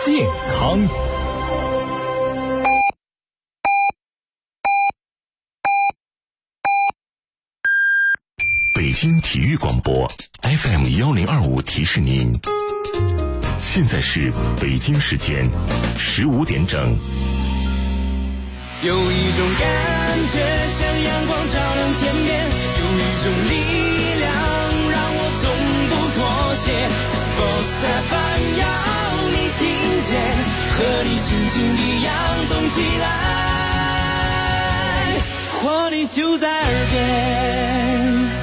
健康。 北京体育广播 FM1025提示您，现在是北京时间15点整。 有一种感觉像阳光照亮天边，有一种力量让我从不妥协。Sports FM 要你听见，和你心情一样动起来，活力就在耳边。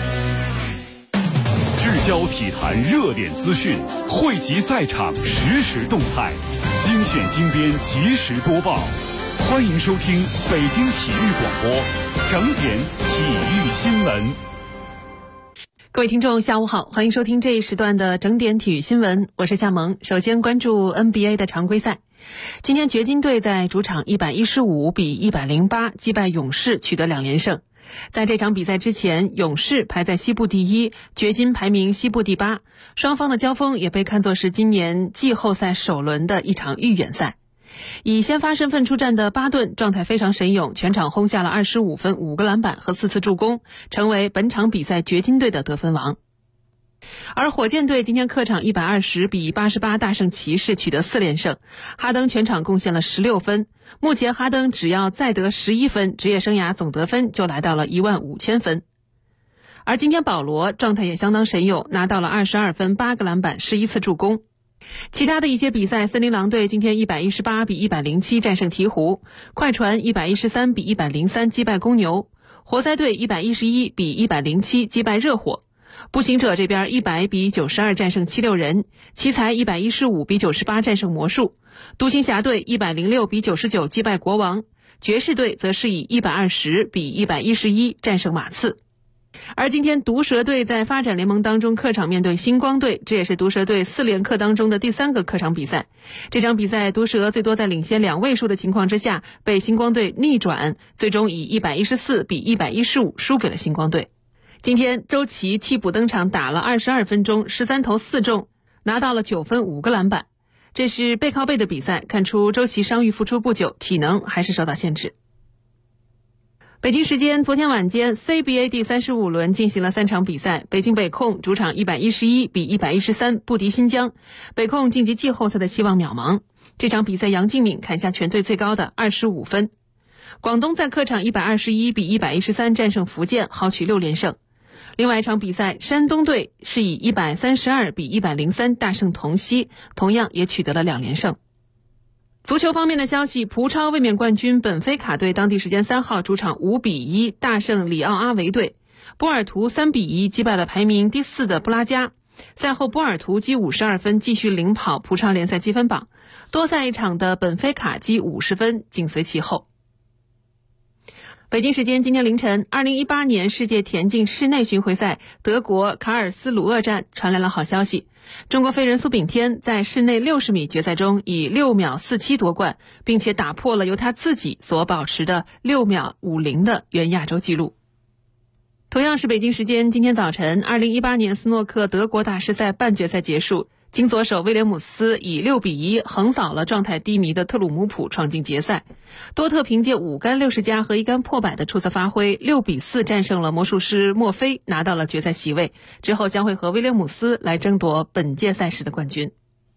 聚焦体坛热点资讯，汇集赛场实时动态，精选精编及时播报。欢迎收听北京体育广播整点体育新闻。 各位听众下午好，欢迎收听这一时段的整点体育新闻，我是夏萌。首先关注 NBA 的常规赛。今天掘金队在主场115比108击败勇士，取得2连胜。在这场比赛之前，勇士排在西部第一，掘金排名西部第8，双方的交锋也被看作是今年季后赛首轮的一场预演赛。以先发身份出战的巴顿状态非常神勇，全场轰下了25分、5个篮板和4次助攻，成为本场比赛掘金队的得分王。而火箭队今天客场120比88大胜骑士，取得4连胜。哈登全场贡献了16分，目前哈登只要再得11分，职业生涯总得分就来到了15000分。而今天保罗状态也相当神勇，拿到了22分、8个篮板、11次助攻。其他的一些比赛，森林狼队今天118比107战胜鹈鹕，快船113比103击败公牛，活塞队111比107击败热火，步行者这边100比92战胜76人，奇才115比98战胜魔术，独行侠队106比99击败国王，爵士队则是以120比111战胜马刺。而今天毒蛇队在发展联盟当中客场面对星光队，这也是毒蛇队4连客当中的第3个客场比赛。这场比赛毒蛇最多在领先2位数的情况之下被星光队逆转，最终以114比115输给了星光队。今天周琦替补登场，打了22分钟，13投4中，拿到了9分5个篮板。这是背靠背的比赛，看出周琦伤愈复出不久，体能还是受到限制。北京时间昨天晚间 CBA 第35轮进行了3场比赛，北京北控主场111比113不敌新疆，北控晋级季后赛的希望渺茫。这场比赛杨敬敏砍下全队最高的25分。广东在客场121比113战胜福建，豪取6连胜。另外一场比赛，山东队是以132比103大胜同曦，同样也取得了2连胜。足球方面的消息，葡超卫冕冠军本菲卡队当地时间3号主场5比1大胜里奥阿维队，波尔图3比1击败了排名第4的布拉加。赛后波尔图积52分，继续领跑葡超联赛积分榜，多赛一场的本菲卡积50分紧随其后。北京时间今天凌晨，2018年世界田径室内巡回赛德国卡尔斯鲁厄站传来了好消息，中国飞人苏炳添在室内60米决赛中以6秒47夺冠，并且打破了由他自己所保持的6秒50的原亚洲纪录。同样是北京时间今天早晨，2018年斯诺克德国大师赛半决赛结束，金左手威廉姆斯以6比1横扫了状态低迷的特鲁姆普，闯进决赛。多特凭借5杆60加和1杆破百的出色发挥，6比4战胜了魔术师墨菲，拿到了决赛席位，之后将会和威廉姆斯来争夺本届赛事的冠军。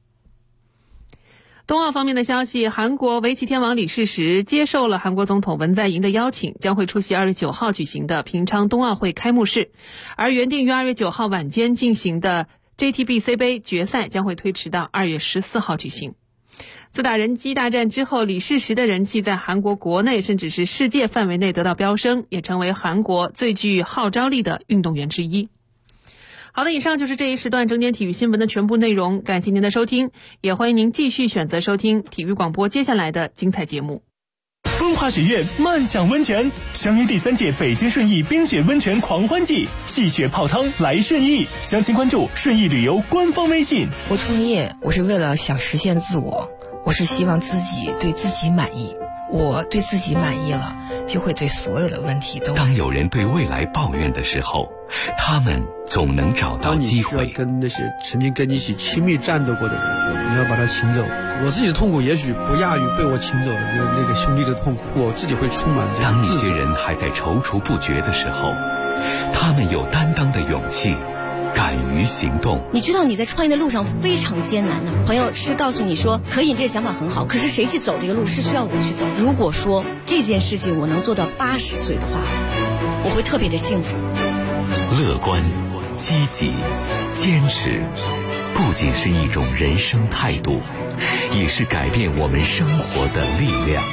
冬奥方面的消息，韩国围棋天王李世石接受了韩国总统文在寅的邀请，将会出席2月9号举行的平昌冬奥会开幕式，而原定于2月9号晚间进行的 JTBC 杯决赛将会推迟到2月14号举行。自打人机大战之后，李世石的人气在韩国国内甚至是世界范围内得到飙升，也成为韩国最具号召力的运动员之一。好的，以上就是这一时段整点体育新闻的全部内容，感谢您的收听，也欢迎您继续选择收听体育广播接下来的精彩节目。 风华雪苑漫享温泉，相约第3届北京顺义冰雪温泉狂欢季，戏雪泡汤来顺义，详情关注顺义旅游官方微信。 我创业，我是为了想实现自我，我是希望自己对自己满意，我对自己满意了，就会对所有的问题都。 当有人对未来抱怨的时候，他们总能找到机会。 当你需要跟那些曾经跟你一起亲密战斗过的人，你要把他请走， 我自己的痛苦也许不亚于被我请走的那个兄弟的痛苦，我自己会充满这当种自责。 一些人还在踌躇不决的时候，他们有担当的勇气，敢于行动。 你知道你在创业的路上非常艰难的，朋友是告诉你说可以，这个想法很好，可是谁去走这个路是需要我去走。如果说这件事情我能做到80岁的话，我会特别的幸福。 乐观、积极、坚持，不仅是一种人生态度，也是改变我们生活的力量。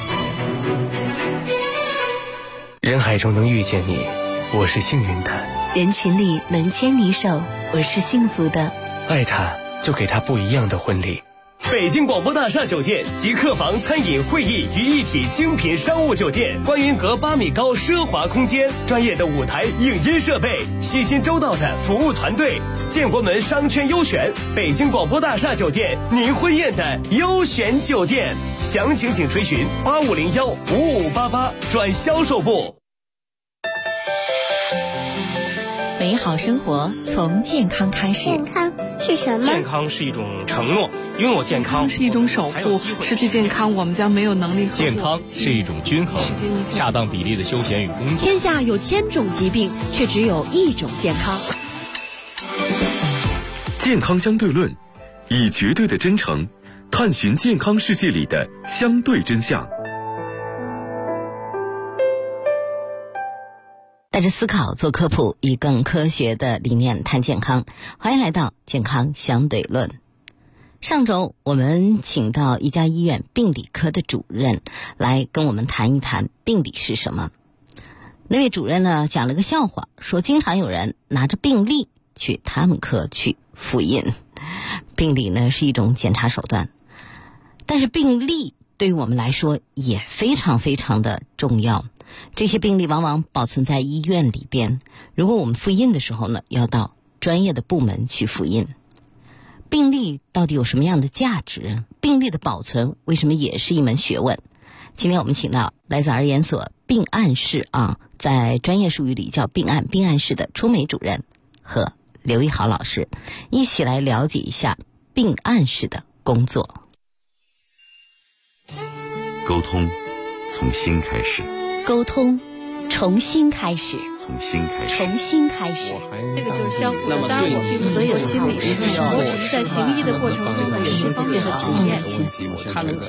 人海中能遇见你，我是幸运的； 人群里能牵你手，我是幸福的。 爱他，就给他不一样的婚礼。 北京广播大厦酒店集客房、餐饮、会议于一体精品商务酒店，观云阁8米高奢华空间，专业的舞台影音设备，细心周到的服务团队，建国门商圈优选，北京广播大厦酒店，您婚宴的优选酒店。详情请垂询85015588转销售部。 美好生活从健康开始。 健康是什么？ 健康是一种承诺，拥有健康是一种守护，失去健康我们将没有能力。 健康是一种均衡、恰当比例的休闲与工作。 天下有1000种疾病，却只有1种健康。 健康相对论，以绝对的真诚探寻健康世界里的相对真相。 带着思考做科普，以更科学的理念谈健康。欢迎来到健康相对论。上周我们请到一家医院病理科的主任来跟我们谈一谈病理是什么。那位主任呢讲了个笑话，说经常有人拿着病历去他们科去复印。病理呢是一种检查手段，但是病历对于我们来说也非常非常的重要。这些病历往往保存在医院里边，如果我们复印的时候呢，要到专业的部门去复印。病历到底有什么样的价值？病历的保存为什么也是一门学问？今天我们请到来自儿研所病案室在专业术语里叫病案室的初美主任和刘一豪老师，一起来了解一下病案室的工作。 沟通从心开始， 沟通重新开始， 从心开始， 重新开始。 这个就是相互的，当然我并不是做心理师，我只是在行医的过程中呢有这方面的体验。 他们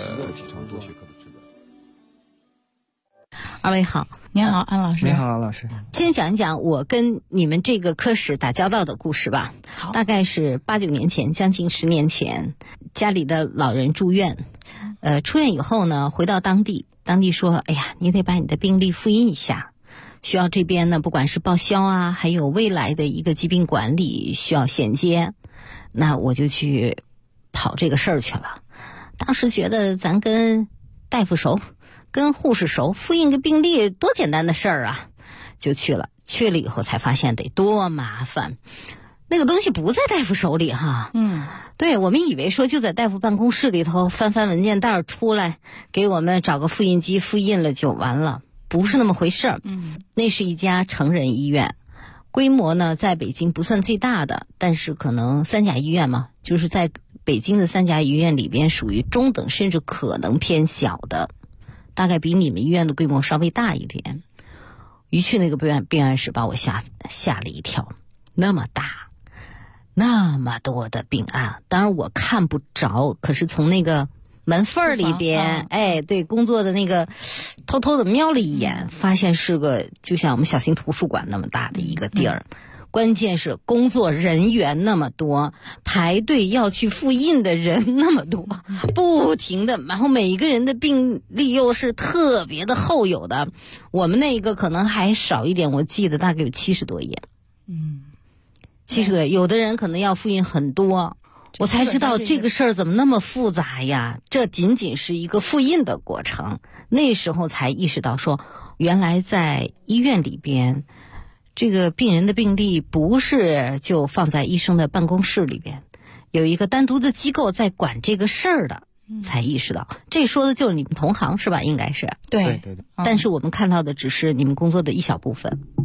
二位好。 您好，安老师。 你好，安老师。 先讲一讲我跟你们这个科室打交道的故事吧。 好， 大概是8、9年前，将近10年前，家里的老人住院，出院以后呢，回到当地说，哎呀，你得把你的病历复印一下，需要这边呢，不管是报销啊，还有未来的一个疾病管理需要衔接，那我就去跑这个事儿去了。当时觉得咱跟大夫熟，跟护士熟，复印个病历多简单的事儿啊，就去了。去了以后才发现得多麻烦，那个东西不在大夫手里哈。对，我们以为说就在大夫办公室里头翻翻文件袋出来，给我们找个复印机复印了就完了，不是那么回事儿。那是一家成人医院，规模呢在北京不算最大的，但是可能3甲医院嘛，就是在北京的3甲医院里边属于中等甚至可能偏小的，大概比你们医院的规模稍微大一点。一去那个病案室把我吓了一跳，那么大，那么多的病案，当然我看不着，可是从那个门缝里边，对，工作的那个偷偷的瞄了一眼，发现是个就像我们小型图书馆那么大的一个地儿。关键是工作人员那么多，排队要去复印的人那么多，不停的，然后每一个人的病历又是特别的厚有的，我们那个可能还少一点，我记得大概有70多页。70多页，有的人可能要复印很多，我才知道这个事儿怎么那么复杂呀，这仅仅是一个复印的过程。那时候才意识到说，原来在医院里边这个病人的病历不是就放在医生的办公室里边，有一个单独的机构在管这个事儿的，才意识到。这说的就是你们同行是吧？应该是。 对。 但是我们看到的只是你们工作的一小部分。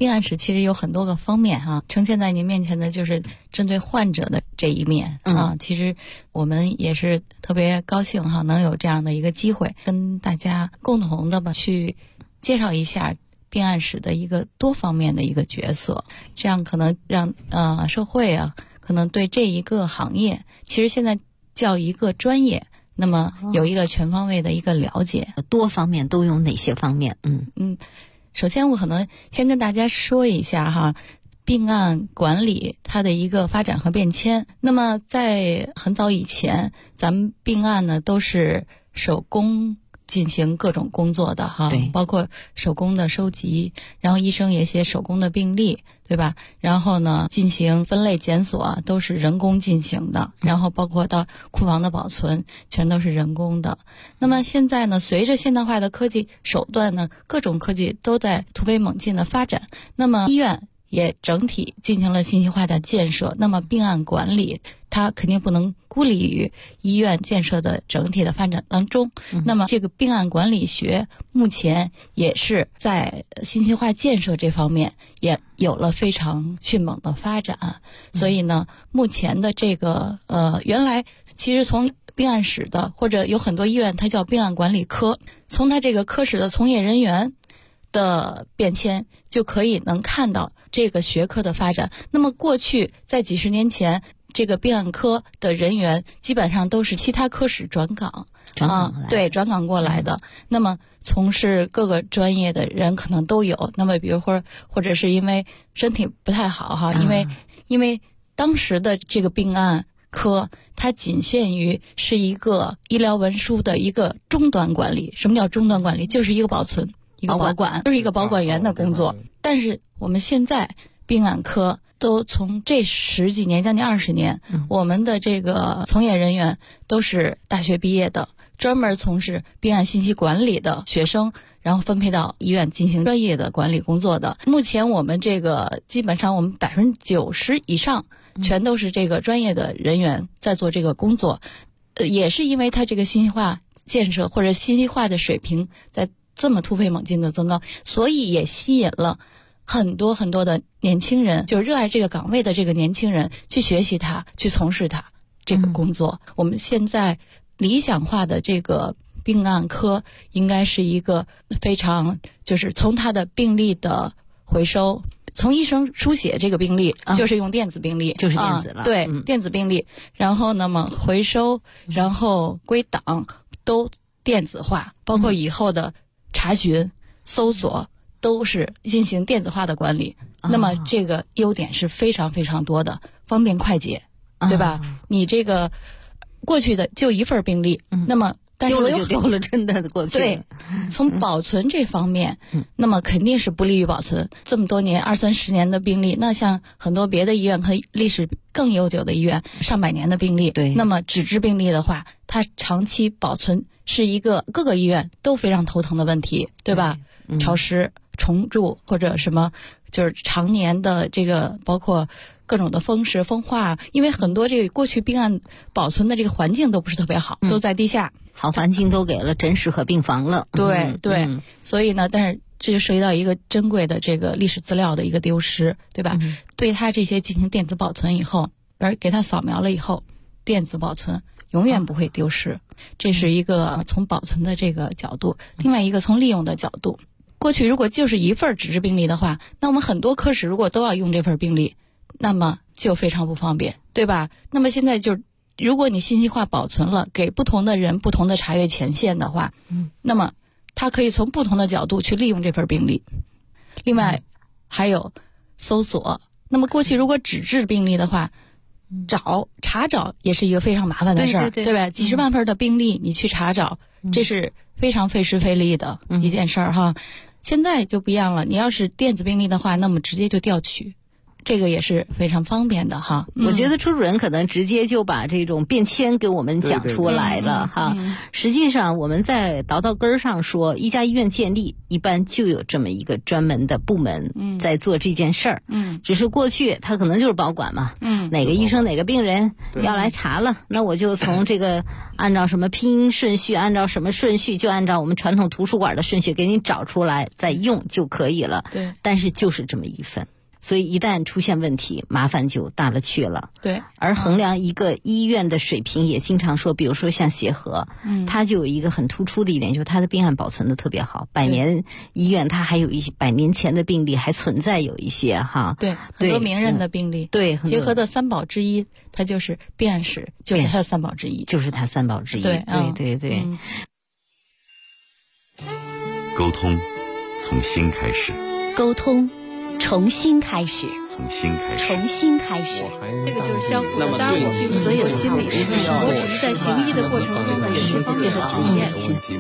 病案室其实有很多个方面哈，呈现在您面前的就是针对患者的这一面啊。其实我们也是特别高兴哈，能有这样的一个机会，跟大家共同的吧去介绍一下病案室的一个多方面的一个角色，这样可能让社会啊，可能对这一个行业，其实现在叫一个专业，那么有一个全方位的一个了解。 多方面都有哪些方面？ 首先我可能先跟大家说一下哈，病案管理它的一个发展和变迁。那么在很早以前，咱们病案呢都是手工进行各种工作的哈，包括手工的收集，然后医生也写手工的病历，对吧？然后呢，进行分类检索都是人工进行的，然后包括到库房的保存，全都是人工的。那么现在呢，随着现代化的科技手段呢，各种科技都在突飞猛进的发展，那么医院也整体进行了信息化的建设，那么病案管理它肯定不能孤立于医院建设的整体的发展当中。那么这个病案管理学目前也是在信息化建设这方面也有了非常迅猛的发展。所以呢，目前的这个原来其实从病案室的，或者有很多医院它叫病案管理科，从它这个科室的从业人员的变迁就可以能看到这个学科的发展。那么过去在几十年前，这个病案科的人员基本上都是其他科室转岗过来的。那么从事各个专业的人可能都有。那么比如或者是因为身体不太好哈，因为当时的这个病案科它仅限于是一个医疗文书的一个终端管理。什么叫终端管理？就是一个保存，一个保管，就是一个保管员的工作。但是我们现在病案科都从这10几年将近20年，我们的这个从业人员都是大学毕业的，专门从事病案信息管理的学生，然后分配到医院进行专业的管理工作的。目前我们这个基本上我们90%以上全都是这个专业的人员在做这个工作。也是因为它这个信息化建设或者信息化的水平在这么突飞猛进的增高，所以也吸引了很多很多的年轻人，就热爱这个岗位的这个年轻人去学习它，去从事它这个工作。我们现在理想化的这个病案科应该是一个非常，就是从他的病历的回收，从医生书写这个病历，就是用电子病历， 就是电子了， 对，电子病历，然后那么回收，然后归档都电子化，包括以后的查询、搜索都是进行电子化的管理。那么这个优点是非常非常多的，方便快捷，对吧？你这个过去的就一份病历，那么丢了就丢了，真的过去。 对，从保存这方面，那么肯定是不利于保存。这么多年20-30年的病历，那像很多别的医院和历史更悠久的医院，上百年的病历，对，那么纸质病历的话，它长期保存是一个各个医院都非常头疼的问题，对吧？潮湿、虫蛀或者什么，就是常年的这个包括各种的风蚀、风化，因为很多这个过去病案保存的这个环境都不是特别好，都在地下， 好环境都给了诊室和病房了。 对对，所以呢，但是这就涉及到一个珍贵的这个历史资料的一个丢失，对吧？对它这些进行电子保存以后，而给它扫描了以后，电子保存永远不会丢失。这是一个从保存的这个角度，另外一个从利用的角度。过去如果就是一份纸质病历的话，那我们很多科室如果都要用这份病历，那么就非常不方便，对吧？那么现在就如果你信息化保存了，给不同的人不同的查阅权限的话，那么他可以从不同的角度去利用这份病历。另外还有搜索，那么过去如果纸质病历的话，查找也是一个非常麻烦的事儿，对吧？几十万份的病历你去查找，这是非常费时费力的一件事儿哈。现在就不一样了，你要是电子病历的话，那么直接就调取， 这个也是非常方便的哈。 我觉得朱主任可能直接就把这种变迁给我们讲出来了哈。实际上我们在倒到根儿上说，一家医院建立一般就有这么一个专门的部门在做这件事儿。只是过去他可能就是保管嘛。哪个医生哪个病人要来查了，那我就从这个按照什么拼音顺序，按照什么顺序，就按照我们传统图书馆的顺序给你找出来再用就可以了。 对， 但是就是这么一份。所以一旦出现问题，麻烦就大了去了。 对， 而衡量一个医院的水平，也经常说，比如说像协和，它就有一个很突出的一点，就是它的病案保存的特别好。百年医院它还有一些100年前的病例还存在有一些哈。 对，很多名人的病例。 对， 协和的3宝之一，它就是病案室，就是它的3宝之一， 就是它3宝之一。对，对对对。 沟通从心开始， 沟通重新开始， 从心开始， 重新开始。 这个就是相互的搭伙，并所有心理师，我只是在行医的过程中的释放结合体验。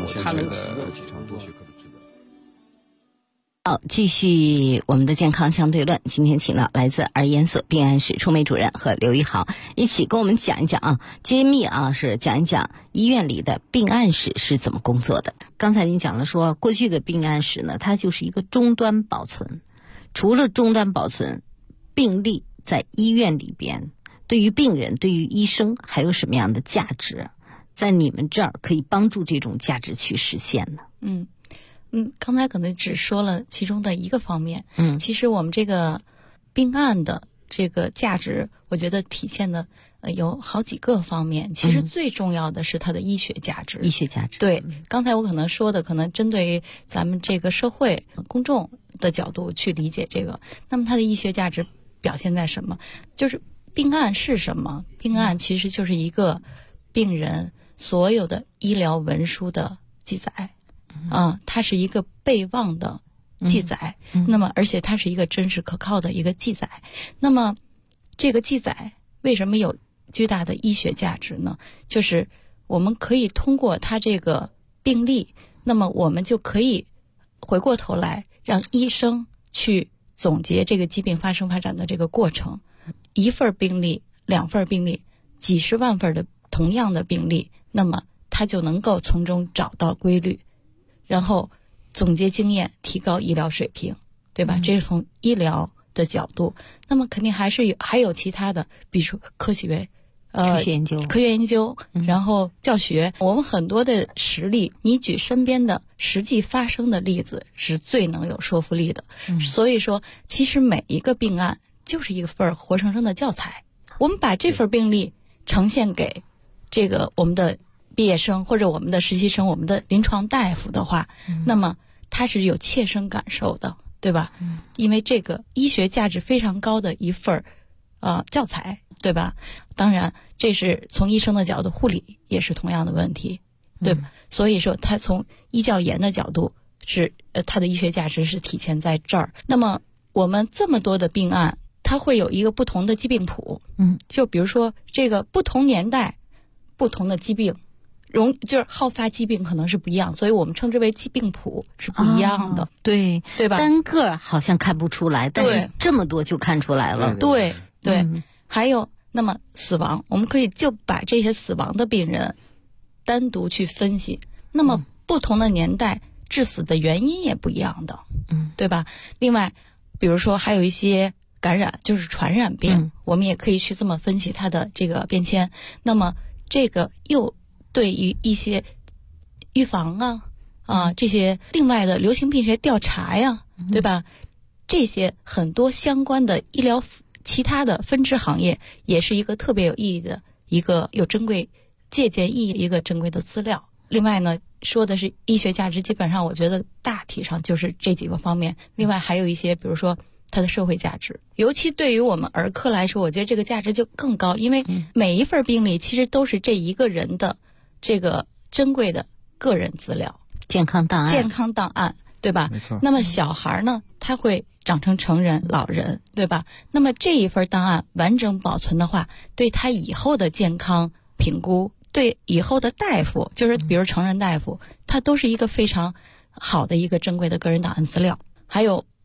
好，继续我们的健康相对论。今天请到来自儿研所病案室楚美主任和刘一豪一起跟我们讲一讲啊，揭秘啊，是讲一讲医院里的病案室是怎么工作的。刚才您讲了说，过去的病案室呢，它就是一个终端保存。除了终端保存，病历在医院里边对于病人对于医生还有什么样的价值，在你们这儿可以帮助这种价值去实现呢？ 刚才可能只说了其中的一个方面。其实我们这个病案的这个价值，我觉得体现的有好几个方面。其实最重要的是它的医学价值。 医学价值。 对，刚才我可能说的可能针对于咱们这个社会公众的角度去理解这个。那么它的医学价值表现在什么？就是病案是什么？病案其实就是一个病人所有的医疗文书的记载。它是一个备忘的记载。那么而且它是一个真实可靠的一个记载。那么这个记载为什么有巨大的医学价值呢？就是我们可以通过它这个病历，那么我们就可以回过头来让医生去总结这个疾病发展的这个过程。一份病历、2份病历、几十万份的同样的病历，那么他就能够从中找到规律，然后总结经验，提高医疗水平，对吧？这是从医疗的角度。那么肯定还有其他的，比如说科学研究，然后教学。我们很多的实例，你举身边的实际发生的例子是最能有说服力的。所以说，其实每一个病案就是一份活生生的教材。我们把这份病例呈现给这个我们的毕业生或者我们的实习生、我们的临床大夫的话，那么他是有切身感受的，对吧？因为这个医学价值非常高的一份教材，对吧？当然这是从医生的角度，护理也是同样的问题，对吧？所以说他从医教研的角度是他的医学价值是体现在这儿。那么我们这么多的病案，它会有一个不同的疾病谱。就比如说这个不同年代不同的疾病就是好发疾病可能是不一样，所以我们称之为疾病谱是不一样的。 对吧？ 单个好像看不出来，但是这么多就看出来了。 对。还有那么死亡，我们可以就把这些死亡的病人单独去分析，那么不同的年代致死的原因也不一样的，对吧？另外比如说还有一些感染，就是传染病，我们也可以去这么分析它的这个变迁。那么这个又对于一些预防这些另外的流行病学调查呀，对吧？这些很多相关的医疗其他的分支行业，也是一个特别有意义的一个有珍贵借鉴意义一个珍贵的资料。另外呢，说的是医学价值，基本上我觉得大体上就是这几个方面。另外还有一些，比如说它的社会价值，尤其对于我们儿科来说，我觉得这个价值就更高，因为每一份病历其实都是这一个人的这个珍贵的个人资料， 健康档案，对吧？ 没错。 那么小孩呢，他会长成成人、老人，对吧？那么这一份档案完整保存的话，对他以后的健康评估，对以后的大夫，就是比如成人大夫，他都是一个非常好的一个珍贵的个人档案资料。还有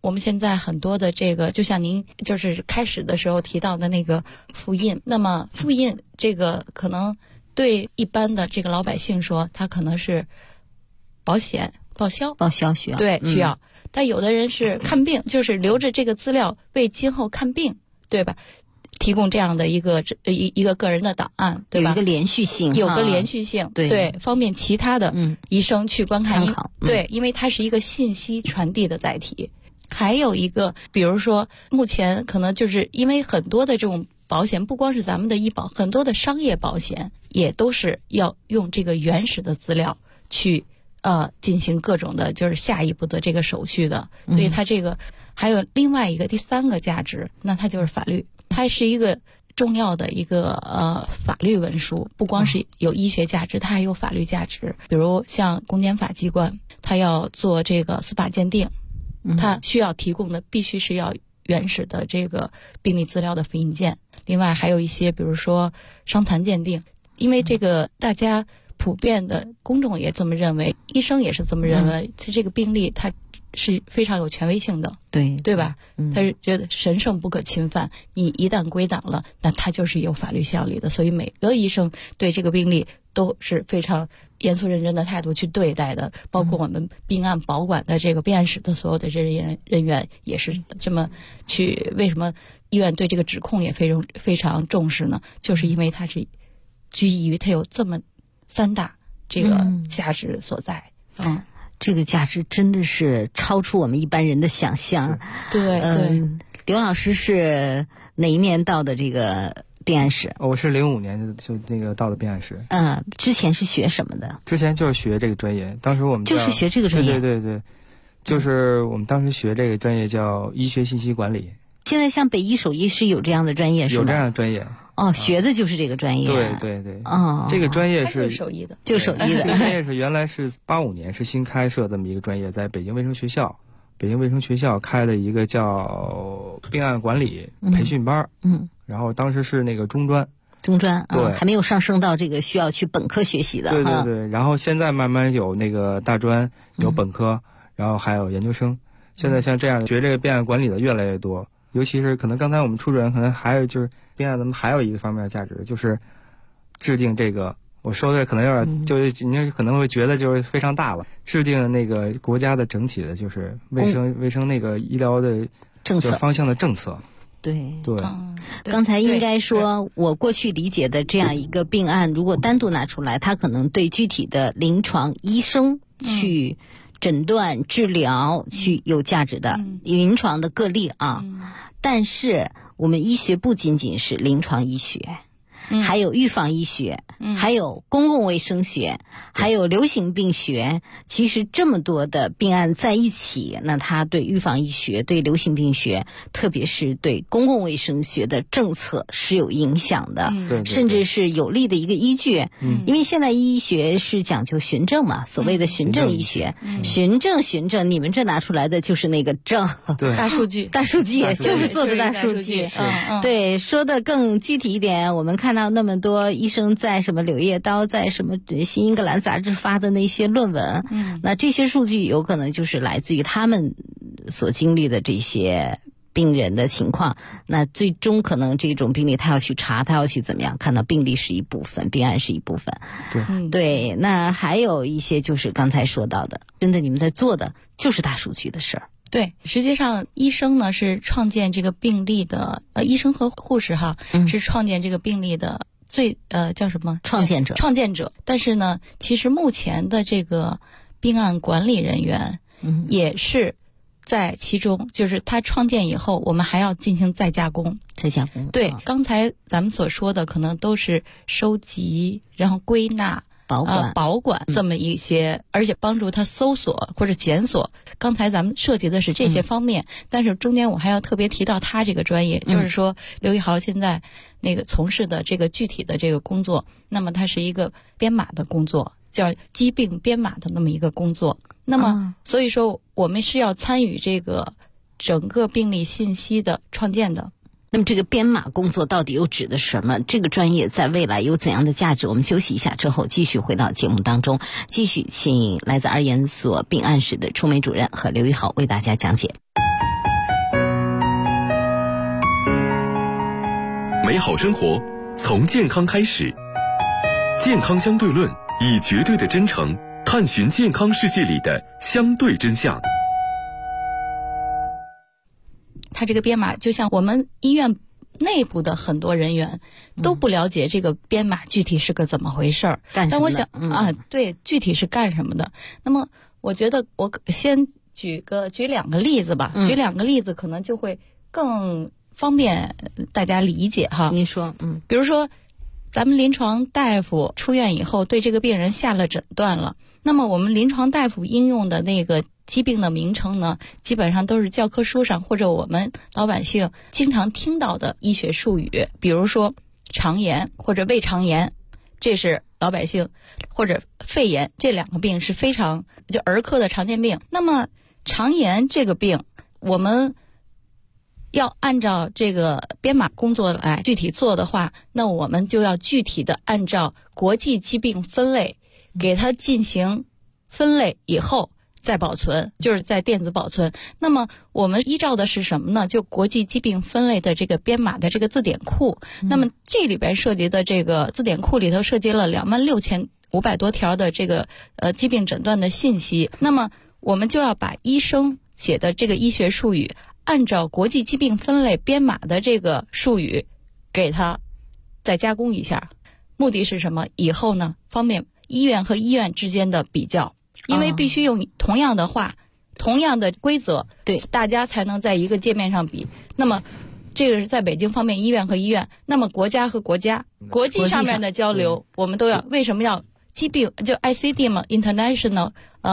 我们现在很多的这个，就像您就是开始的时候提到的那个复印，那么复印这个可能对一般的这个老百姓说，它可能是保险报销需要， 对，需要。但有的人是看病，就是留着这个资料为今后看病，对吧？提供这样的一个个人的档案，对吧？ 有一个连续性， 对，方便其他的医生去观看。 参考， 对，因为它是一个信息传递的载体。还有一个，比如说，目前可能就是因为很多的这种保险，不光是咱们的医保，很多的商业保险也都是要用这个原始的资料去进行各种的，就是下一步的这个手续的。所以它这个还有另外一个第三个价值，那它就是法律，它是一个重要的一个法律文书，不光是有医学价值，它还有法律价值。比如像公检法机关，它要做这个司法鉴定，它需要提供的必须是要原始的这个病历资料的复印件。另外还有一些，比如说伤残鉴定，因为这个大家普遍的公众也这么认为，医生也是这么认为，这个病历它是非常有权威性的，对吧？他是觉得神圣不可侵犯，你一旦归档了，那它就是有法律效力的。所以每个医生对这个病历都是非常严肃认真的态度去对待的，包括我们病案保管的这个病案室的所有的人员也是这么去。为什么医院对这个指控也非常重视呢？就是因为它是基于它有这么三大这个价值所在。 这个价值真的是超出我们一般人的想象。 对， 刘老师是哪一年到的这个病案室？ 我是05年就那个到的病案室。 之前是学什么的？ 之前就是学这个专业，当时我们就是学这个专业。 对，就是我们当时学这个专业叫医学信息管理。 现在像北医首医是有这样的专业是吗？ 有这样的专业。 学的就是这个专业。 对。这个专业是手医的， 就手医的。 这个专业是原来是85年是新开设这么一个专业，在北京卫生学校开的一个叫病案管理培训班。然后当时是那个中专，对， 还没有上升到这个需要去本科学习的。 对。然后现在慢慢有那个大专，有本科，然后还有研究生。现在像这样学这个病案管理的越来越多。尤其是可能刚才我们出主任可能还有就是病案，咱们还有一个方面的价值，就是制定这个，我说的可能有点就是您可能会觉得就是非常大了，制定那个国家的整体的就是卫生那个医疗的政策方向的政策。 对，刚才应该说我过去理解的这样一个病案，如果单独拿出来，它可能对具体的临床医生去诊断治疗去有价值的临床的个例啊。但是我们医学不仅仅是临床医学，还有预防医学，还有公共卫生学，还有流行病学。其实这么多的病案在一起，那它对预防医学、对流行病学，特别是对公共卫生学的政策是有影响的，甚至是有力的一个依据。因为现在医学是讲究循证嘛，所谓的循证医学，循证，你们这拿出来的就是那个证， 大数据就是做的大数据。对，说的更具体一点，我们看到那么多医生在什么《柳叶刀》在什么《新英格兰杂志》发的那些论文，那这些数据有可能就是来自于他们所经历的这些病人的情况。那最终可能这种病例他要去查，他要去怎么样，看到病例是一部分，病案是一部分。对，那还有一些就是刚才说到的，真的你们在做的就是大数据的事儿。 对，实际上医生呢是创建这个病例的医生和护士是创建这个病例的最叫什么创建者。 但是呢，其实目前的这个病案管理人员也是在其中，就是他创建以后，我们还要进行再加工。对，刚才咱们所说的可能都是收集，然后归纳。保管这么一些，而且帮助他搜索或者检索。刚才咱们涉及的是这些方面，但是中间我还要特别提到他这个专业，就是说刘一豪现在那个从事的这个具体的这个工作，那么它是一个编码的工作，叫疾病编码的那么一个工作。那么所以说我们是要参与这个整个病例信息的创建的。 那么这个编码工作到底又指的什么？这个专业在未来有怎样的价值？我们休息一下之后继续回到节目当中，继续请来自儿研所病案室的出梅主任和刘一豪为大家讲解。 美好生活从健康开始。健康相对论，以绝对的真诚探寻健康世界里的相对真相。 它这个编码就像我们医院内部的很多人员都不了解这个编码具体是个怎么回事儿，但我想对，具体是干什么的。那么我觉得我先举两个例子吧，举两个例子可能就会更方便大家理解哈。 您说， 比如说咱们临床大夫出院以后对这个病人下了诊断了，那么我们临床大夫应用的那个疾病的名称呢，基本上都是教科书上或者我们老百姓经常听到的医学术语，比如说肠炎或者胃肠炎，这是老百姓，或者肺炎，这两个病是非常就儿科的常见病。那么肠炎这个病，我们要按照这个编码工作来具体做的话，那我们就要具体的按照国际疾病分类给它进行分类以后再保存，就是在电子保存。那么我们依照的是什么呢？就国际疾病分类的这个编码的这个字典库。那么这里边涉及的这个字典库里头涉及了26500多条的这个疾病诊断的信息。那么我们就要把医生写的这个医学术语按照国际疾病分类编码的这个术语给它再加工一下。目的是什么？以后呢方便医院和医院之间的比较，因为必须用同样的话、同样的规则， 对， 大家才能在一个界面上比。那么这个是在北京方面医院和医院，那么国家和国家、国际上面的交流，我们都要。为什么要疾病就 ICD 嘛 ，International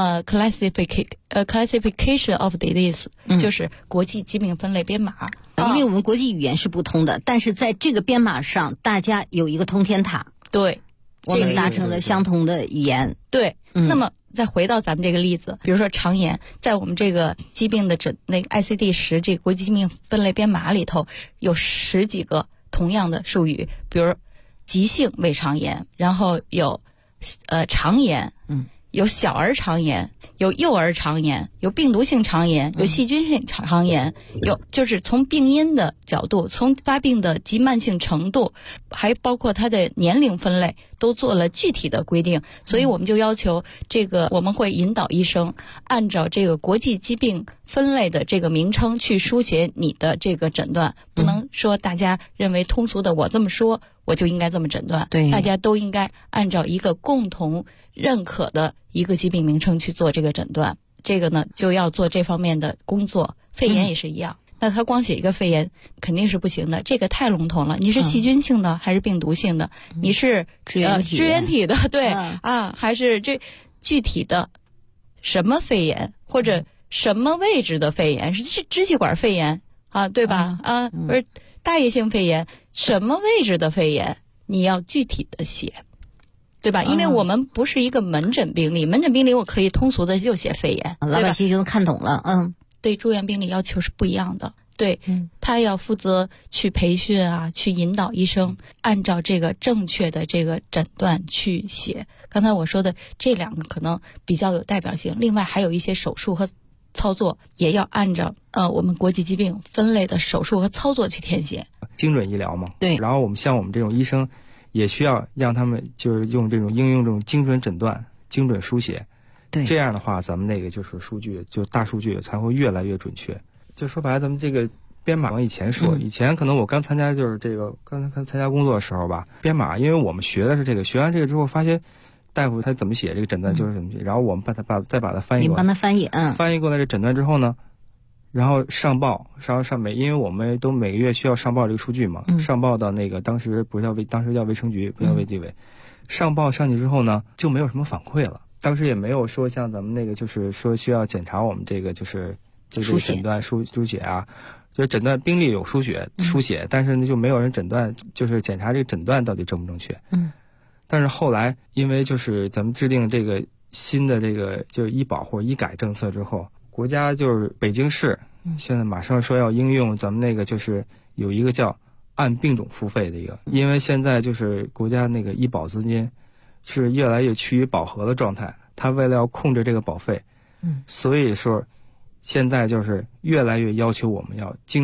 Classification of Disease，就是国际疾病分类编码。 因为我们国际语言是不通的，但是在这个编码上，大家有一个通天塔。 对， 我们达成了相同的语言。 对，那么再回到咱们这个例子，比如说肠炎，在我们这个疾病的那个 ICD-10这个国际疾病分类编码里头，有10几个同样的术语，比如急性胃肠炎，然后有肠炎，有小儿肠炎，有幼儿肠炎，有病毒性肠炎，有细菌性肠炎，有就是从病因的角度，从发病的急慢性程度，还包括它的年龄分类，都做了具体的规定。所以我们就要求这个，我们会引导医生按照这个国际疾病分类的这个名称去书写你的这个诊断，不能说大家认为通俗的我这么说我就应该这么诊断， 对， 大家都应该按照一个共同认可的一个疾病名称去做这个诊断。这个呢就要做这方面的工作。肺炎也是一样，那他光写一个肺炎肯定是不行的，这个太笼统了。你是细菌性的还是病毒性的？你是支原体的，对还是这具体的什么肺炎，或者什么位置的肺炎？是支气管肺炎啊，对吧？不是大叶性肺炎，什么位置的肺炎？你要具体的写，对吧？因为我们不是一个门诊病例，门诊病例我可以通俗的就写肺炎， 老百姓就能看懂了。 对住院病例要求是不一样的。对，他要负责去培训啊，去引导医生按照这个正确的这个诊断去写。刚才我说的这两个可能比较有代表性，另外还有一些手术和操作也要按照我们国际疾病分类的手术和操作去填写。 精准医疗嘛， 对。 然后我们像我们这种医生，也需要让他们就是应用这种精准诊断、精准书写。 对， 这样的话，咱们那个就是数据，就大数据才会越来越准确。就说白了，咱们这个编码往以前说，以前可能我刚参加参加工作的时候吧，编码，因为我们学的是这个，学完这个之后发现大夫他怎么写这个诊断就是怎么写，然后我们再把它翻译过来， 你帮他翻译， 翻译过来这诊断之后呢，然后上报，因为我们都每个月需要上报这个数据嘛，上报到那个当时叫卫生局，不叫卫计委，上报上去之后呢，就没有什么反馈了。当时也没有说像咱们那个就是说需要检查我们这个就是这个诊断书写啊，就诊断病历有书写，但是呢就没有人诊断，就是检查这个诊断到底正不正确。但是后来因为就是咱们制定这个新的这个就是医保或者医改政策之后，国家就是北京市现在马上说要应用咱们那个就是有一个叫按病种付费的一个，因为现在就是国家那个医保资金是越来越趋于饱和的状态，他为了要控制这个保费，所以说现在就是越来越要求我们要精准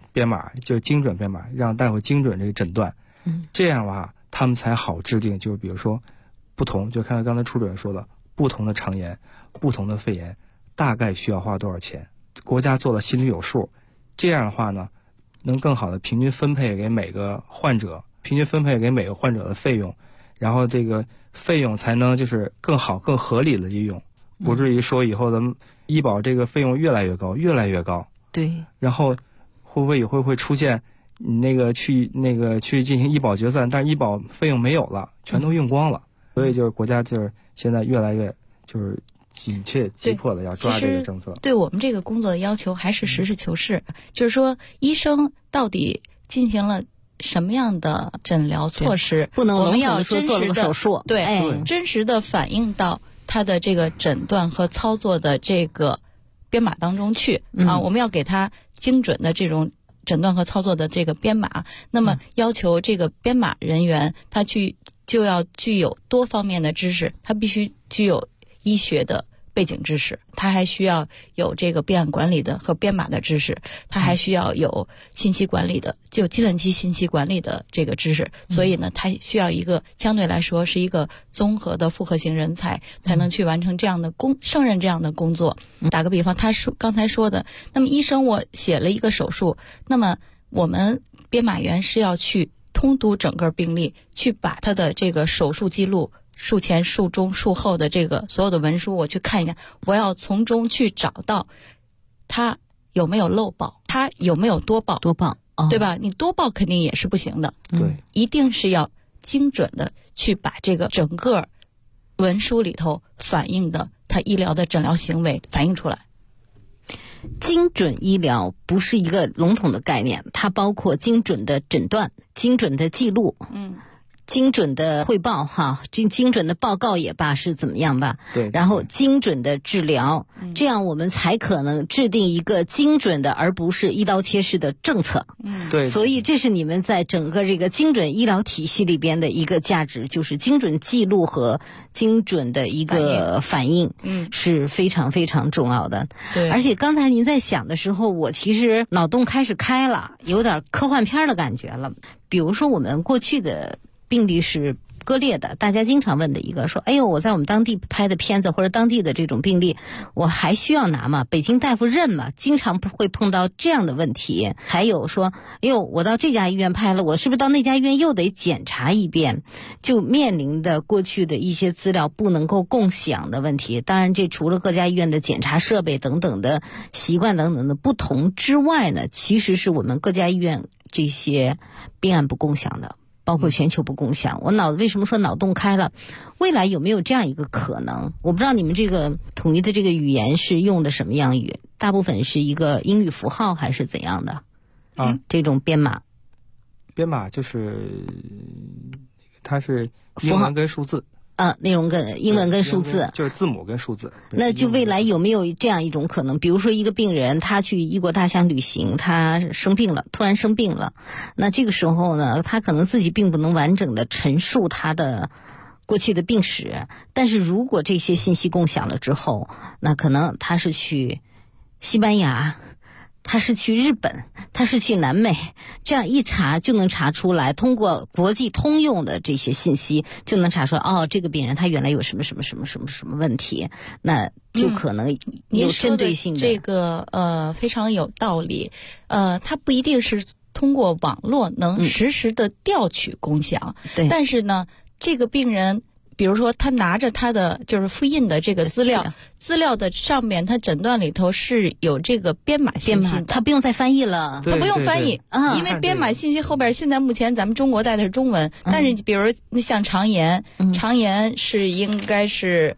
编码，就是精准编码，让大夫精准这个诊断。这样的话他们才好制定，就是比如说不同，就看到刚才处主任说的，不同的肠炎、不同的肺炎大概需要花多少钱，国家做了心里有数。这样的话呢，能更好的平均分配给每个患者，平均分配给每个患者的费用，然后这个费用才能就是更好、更合理的利用，不至于说以后的医保这个费用越来越高，越来越高。 对。 然后会不会以后会出现你去进行医保决算，但是医保费用没有了，全都用光了。所以就是国家就是现在越来越就是紧切急迫的要抓这个政策。 对我们这个工作的要求还是实事求是，就是说医生到底进行了什么样的诊疗措施， 不能笼统的说做了个手术， 对，真实的反映到他的这个诊断和操作的这个编码当中去我们要给他精准的这种诊断和操作的这个编码。那么要求这个编码人员他就要具有多方面的知识，他必须具有医学的背景知识，他还需要有这个编案管理的和编码的知识，他还需要有信息管理的，就计算机信息管理的这个知识。所以呢，他需要一个相对来说是一个综合的复合型人才，才能去完成这样的胜任这样的工作。打个比方，刚才说的，那么医生我写了一个手术，那么我们编码员是要去通读整个病历，去把他的这个手术记录、术前、术中、术后的这个所有的文书我去看一下，我要从中去找到他有没有漏报，他有没有多报，对吧？你多报肯定也是不行的， 对， 一定是要精准的去把这个整个文书里头反映的他医疗的诊疗行为反映出来。 精准医疗不是一个笼统的概念，它包括精准的诊断、精准的记录，精准的汇报精准的报告也罢是怎么样吧， 对， 然后精准的治疗，这样我们才可能制定一个精准的而不是一刀切式的政策。 对， 所以这是你们在整个这个精准医疗体系里边的一个价值，就是精准记录和精准的一个反应是非常非常重要的。 对， 而且刚才您在想的时候，我其实脑洞开始开了，有点科幻片的感觉了。比如说我们过去的病例是割裂的，大家经常问的一个说，哎呦，我在我们当地拍的片子或者当地的这种病例，我还需要拿吗？北京大夫认吗？经常会碰到这样的问题。还有说，哎呦，我到这家医院拍了，我是不是到那家医院又得检查一遍？就面临的过去的一些资料不能够共享的问题。当然这除了各家医院的检查设备等等的习惯等等的不同之外呢，其实是我们各家医院这些病案不共享的，包括全球不共享。我为什么说脑洞开了？未来有没有这样一个可能？我不知道你们这个统一的这个语言是用的什么样语，大部分是一个英语符号还是怎样的？这种编码就是它是英文跟数字。 内容跟英文跟数字， 就是字母跟数字。 那就未来有没有这样一种可能？比如说一个病人他去异国他乡旅行，他生病了，突然生病了，那这个时候呢，他可能自己并不能完整的陈述他的过去的病史，但是如果这些信息共享了之后，那可能他是去西班牙，他是去日本，他是去南美，这样一查就能查出来，通过国际通用的这些信息就能查出来，这个病人他原来有什么什么什么什么什么问题，那就可能有针对性的。 这个非常有道理，它不一定是通过网络能实时的调取共享， 对， 但是呢，这个病人比如说他拿着他的就是复印的这个资料的上面，他诊断里头是有这个编码信息的， 他不用再翻译了， 他不用翻译，因为编码信息后边现在目前咱们中国带的是中文，但是比如像肠炎，肠炎是应该是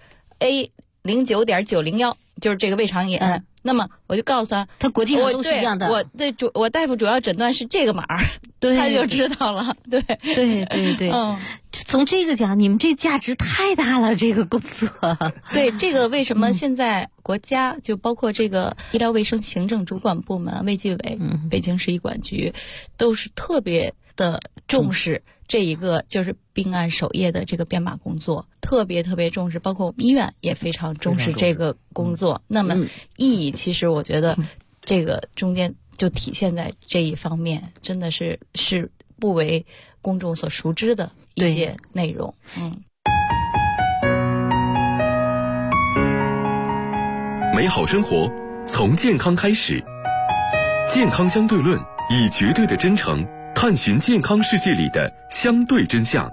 A09.901，就是这个胃肠炎。那么我就告诉他国际上都是一样的。 我大夫主要诊断是这个码，他就知道了。对， 从这个讲，你们这价值太大了，这个工作。 对，这个为什么现在国家就包括这个医疗卫生行政主管部门卫计委、北京市医管局，都是特别的重视这一个就是病案首页的这个编码工作，特别重视，包括我们医院也非常重视这个工作。那么意义其实我觉得这个中间就体现在这一方面，真的是不为公众所熟知的一些内容。 美好生活从健康开始，健康相对论以绝对的真诚探寻健康世界里的相对真相。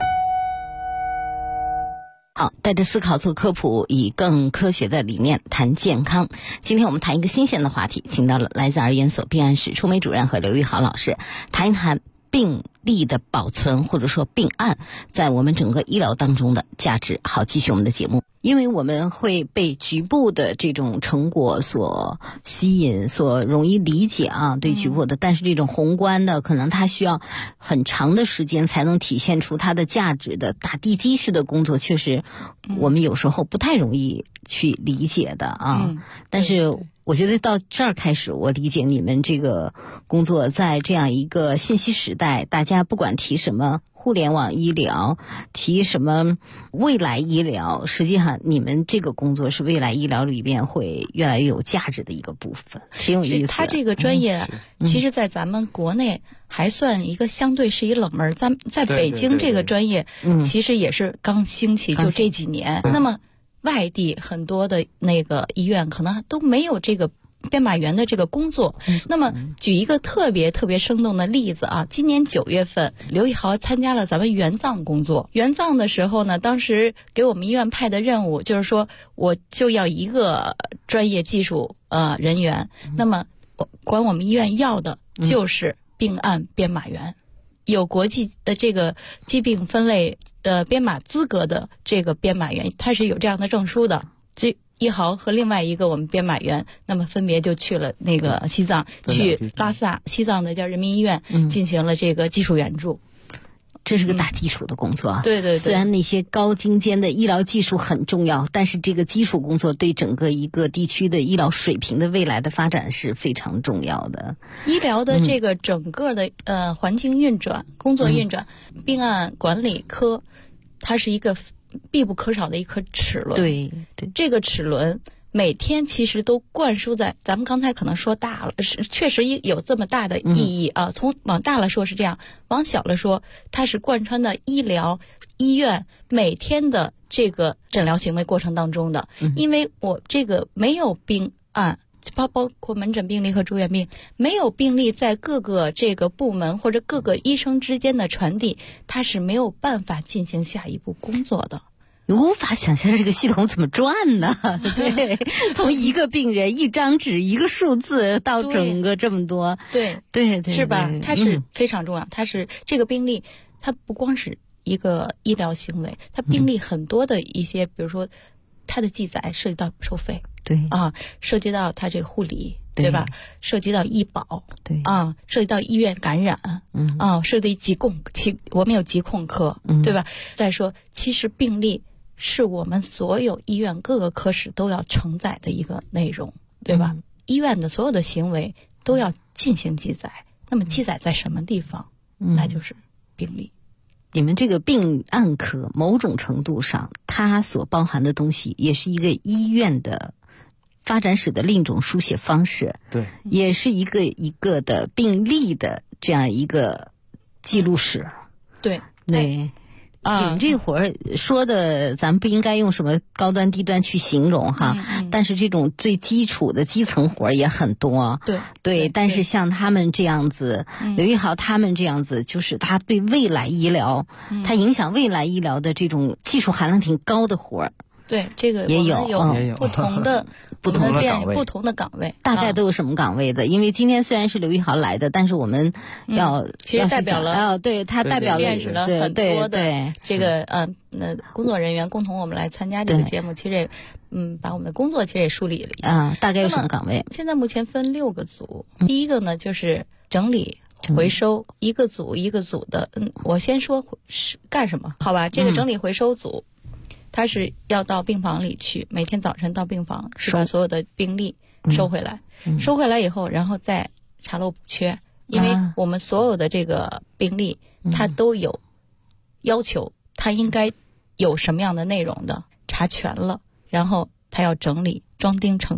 好，带着思考做科普，以更科学的理念谈健康。今天我们谈一个新鲜的话题，请到了来自儿研所病案室出美主任和刘玉豪老师，谈一谈病例的保存或者说病案在我们整个医疗当中的价值。好，继续我们的节目。因为我们会被局部的这种成果所吸引，所容易理解啊，对局部的，但是这种宏观的可能它需要很长的时间才能体现出它的价值的打地基式的工作，确实我们有时候不太容易去理解的啊。但是我觉得到这儿开始，我理解你们这个工作在这样一个信息时代，大家不管提什么互联网医疗，提什么未来医疗，实际上你们这个工作是未来医疗里边会越来越有价值的一个部分，挺有意思的。 他这个专业其实在咱们国内还算一个相对是一冷门，在北京这个专业其实也是刚兴起，就这几年。那么外地很多的那个医院可能都没有这个编码员的这个工作。那么举一个特别特别生动的例子啊，今年9月份刘玉豪参加了咱们援藏工作。援藏的时候呢，当时给我们医院派的任务就是说，我就要一个专业技术人员，那么管我们医院要的就是病案编码员，有国际这个疾病分类编码资格的这个编码员，他是有这样的证书的。一豪和另外一个我们编码员，那么分别就去了那个西藏，去拉萨西藏的叫人民医院进行了这个技术援助。 这是个打基础的工作啊。 对对对。 虽然那些高精尖的医疗技术很重要，但是这个基础工作对整个一个地区的医疗水平的未来的发展是非常重要的。 医疗的这个整个的环境运转、工作运转，病案管理科，它是一个必不可少的一颗齿轮。 对， 这个齿轮每天其实都灌输在，咱们刚才可能说大了，确实有这么大的意义啊。从往大了说是这样，往小了说，它是贯穿的医院每天的这个诊疗行为过程当中的。因为我这个没有病案，包括门诊病例和住院病，没有病例在各个这个部门或者各个医生之间的传递，它是没有办法进行下一步工作的。 无法想象这个系统怎么转呢？对，从一个病人、一张纸、一个数字到整个这么多， 对，是吧？它是非常重要。它是这个病例，它不光是一个医疗行为，它病例很多的一些，比如说它的记载涉及到收费， 对啊，涉及到它这个护理，对吧？涉及到医保， 对啊，涉及到医院感染，涉及疾控，我们有疾控科，对吧？再说，其实病例是我们所有医院各个科室都要承载的一个内容，对吧？医院的所有的行为都要进行记载，那么记载在什么地方？那就是病例。 你们这个病案科某种程度上，它所包含的东西也是一个医院的发展史的另一种书写方式， 对， 也是一个一个的病例的这样一个记录史， 对。 你们这活儿说的，咱们不应该用什么高端低端去形容哈，但是这种最基础的基层活儿也很多。对，但是像他们这样子，刘玉豪他们这样子，就是他对未来医疗，他影响未来医疗的这种技术含量挺高的活儿。 对，这个也有不同的不同的岗位， 大概都有什么岗位的？因为今天虽然是刘玉豪来的，但是我们其实代表了对他代表了认识了很多的这个工作人员共同我们来参加这个节目，其实也把我们的工作其实也梳理了一下。 大概有什么岗位？ 现在目前分6个组，第一个呢就是整理回收，一个组一个组的。我先说是干什么，好吧？这个整理回收组。他是要到病房里去，每天早晨到病房是把所有的病例收回来，收回来以后，然后再查漏补缺，因为我们所有的这个病例，它都有要求，它应该有什么样的内容的，查全了，然后他要整理、装订成册，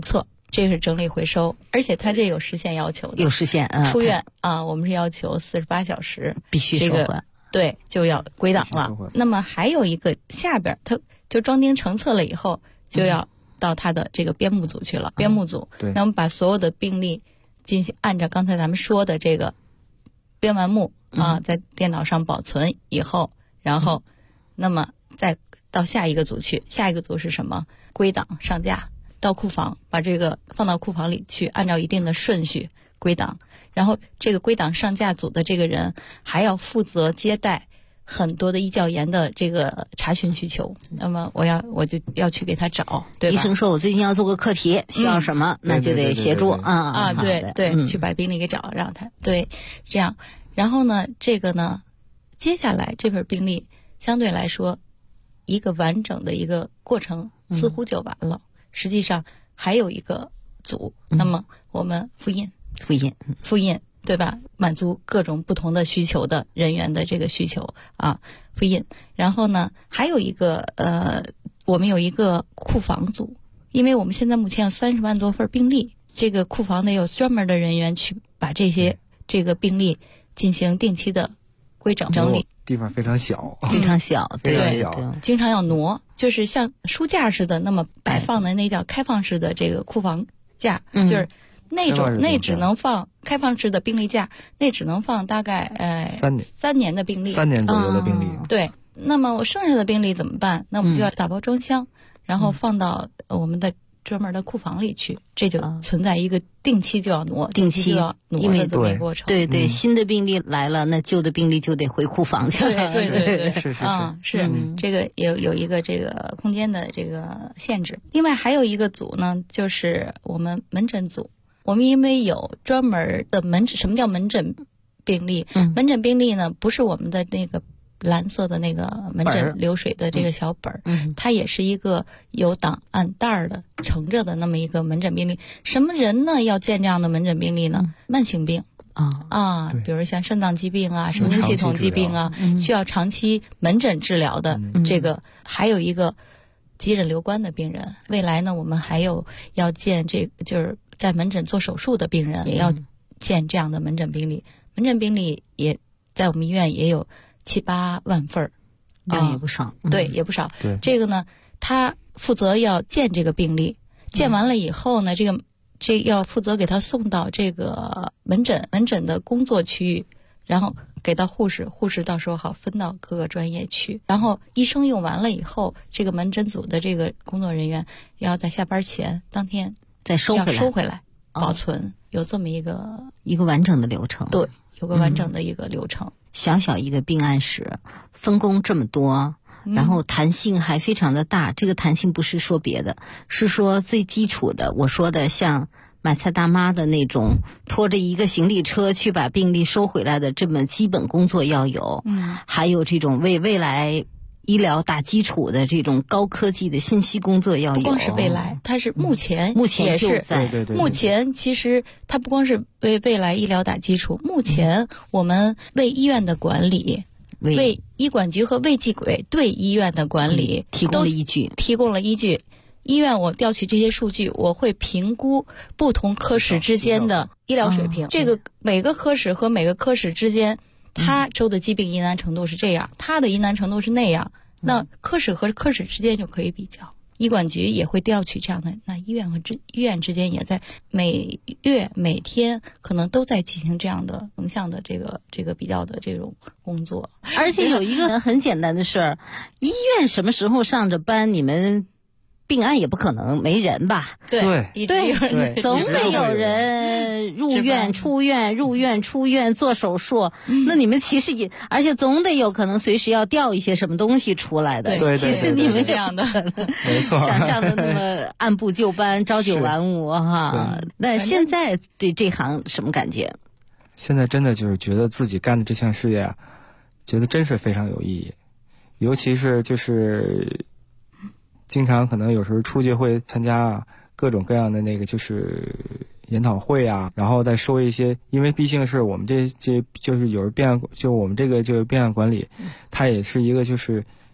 这是整理回收，而且它这有时限要求的， 有时限啊。 出院啊，我们是要求48小时必须收回， 对，就要归档了。那么还有一个下边，它就装订成册了以后，就要到它的这个编目组去了。编目组，那我们把所有的病历进行按照刚才咱们说的这个编完目啊，在电脑上保存以后，然后那么再到下一个组去。下一个组是什么？归档上架。到库房，把这个放到库房里去，按照一定的顺序归档。然后这个归档上架组的这个人还要负责接待很多的医教研的这个查询需求。那么我就要去给他找，对吧？ 医生说我最近要做个课题，需要什么，那就得协助对，去把病历给找，让他对这样。然后呢，这个呢，接下来这份病历相对来说一个完整的一个过程似乎就完了。实际上还有一个组，那么我们复印，对吧？满足各种不同的需求的人员的这个需求啊，复印。然后呢，还有一个我们有一个库房组，因为我们现在目前有30万多份病历，这个库房得有专门的人员去把这个病历进行定期的规整整理。 地方非常小， 非常小， 对，经常要挪，就是像书架似的，那么摆放的那叫开放式的这个库房架，就是那只能放开放式的病历架，那只能放大概3年的病历 ，3年左右的病历。 对，那么我剩下的病历怎么办？那我们就要打包装箱，然后放到我们的专门的库房里去，这就存在一个定期就要挪，定期就要挪的这么一个过程。 对，新的病例来了，那旧的病例就得回库房去了。 对， 是这个有一个这个空间的这个限制。另外还有一个组呢，就是我们门诊组。我们因为有专门的门诊，什么叫门诊病历？门诊病历呢，不是我们的那个蓝色的那个门诊流水的这个小本儿，它也是一个有档案袋的盛着的那么一个门诊病历。什么人呢要建这样的门诊病历呢？慢性病比如像肾脏疾病啊、神经系统疾病啊，需要长期门诊治疗的这个，还有一个急诊留观的病人。未来呢，我们还有要建就是在门诊做手术的病人，也要建这样的门诊病历。门诊病历也在我们医院也有7、8万份儿， 量也不少。 对，也不少。 对， 这个呢，他负责要建这个病历，建完了以后呢，这要负责给他送到这个门诊的工作区域，然后给到护士到时候好分到各个专业去。然后医生用完了以后，这个门诊组的这个工作人员要在下班前当天再收回来保存，有这么一个完整的流程。 对，有个完整的一个流程。 小小一个病案室，分工这么多，然后弹性还非常的大。这个弹性不是说别的，是说最基础的，我说的像买菜大妈的那种拖着一个行李车去把病历收回来的这么基本工作要有，还有这种为未来医疗打基础的这种高科技的信息工作要有。 不光是未来，它是目前就在。 对。 目前其实它不光是为未来医疗打基础，目前我们为医院的管理，为医管局和卫计委对医院的管理提供了依据。 医院我调取这些数据，我会评估不同科室之间的医疗水平。这个每个科室和每个科室之间，他周的疾病疑难程度是这样，他的疑难程度是那样，那科室和科室之间就可以比较。医管局也会调取这样的，那医院和医院之间也在每月每天可能都在进行这样的横向的这个比较的这种工作。 而且有一个很简单的事儿，医院什么时候上着班，你们病案也不可能没人吧？ 对， 总得有人入院、出院、入院、出院做手术。那你们其实而且总得有可能随时要调一些什么东西出来的。 对， 其实你们这样的， 没错， 想象的那么按部就班、朝九晚五哈。那现在对这行什么感觉？ 现在真的就是觉得自己干的这项事业，觉得真是非常有意义，尤其是就是经常可能有时候出去会参加各种各样的那个就是研讨会啊，然后再说一些，因为毕竟是我们这就是有病案，就我们这个就是病案管理，它也是一个就是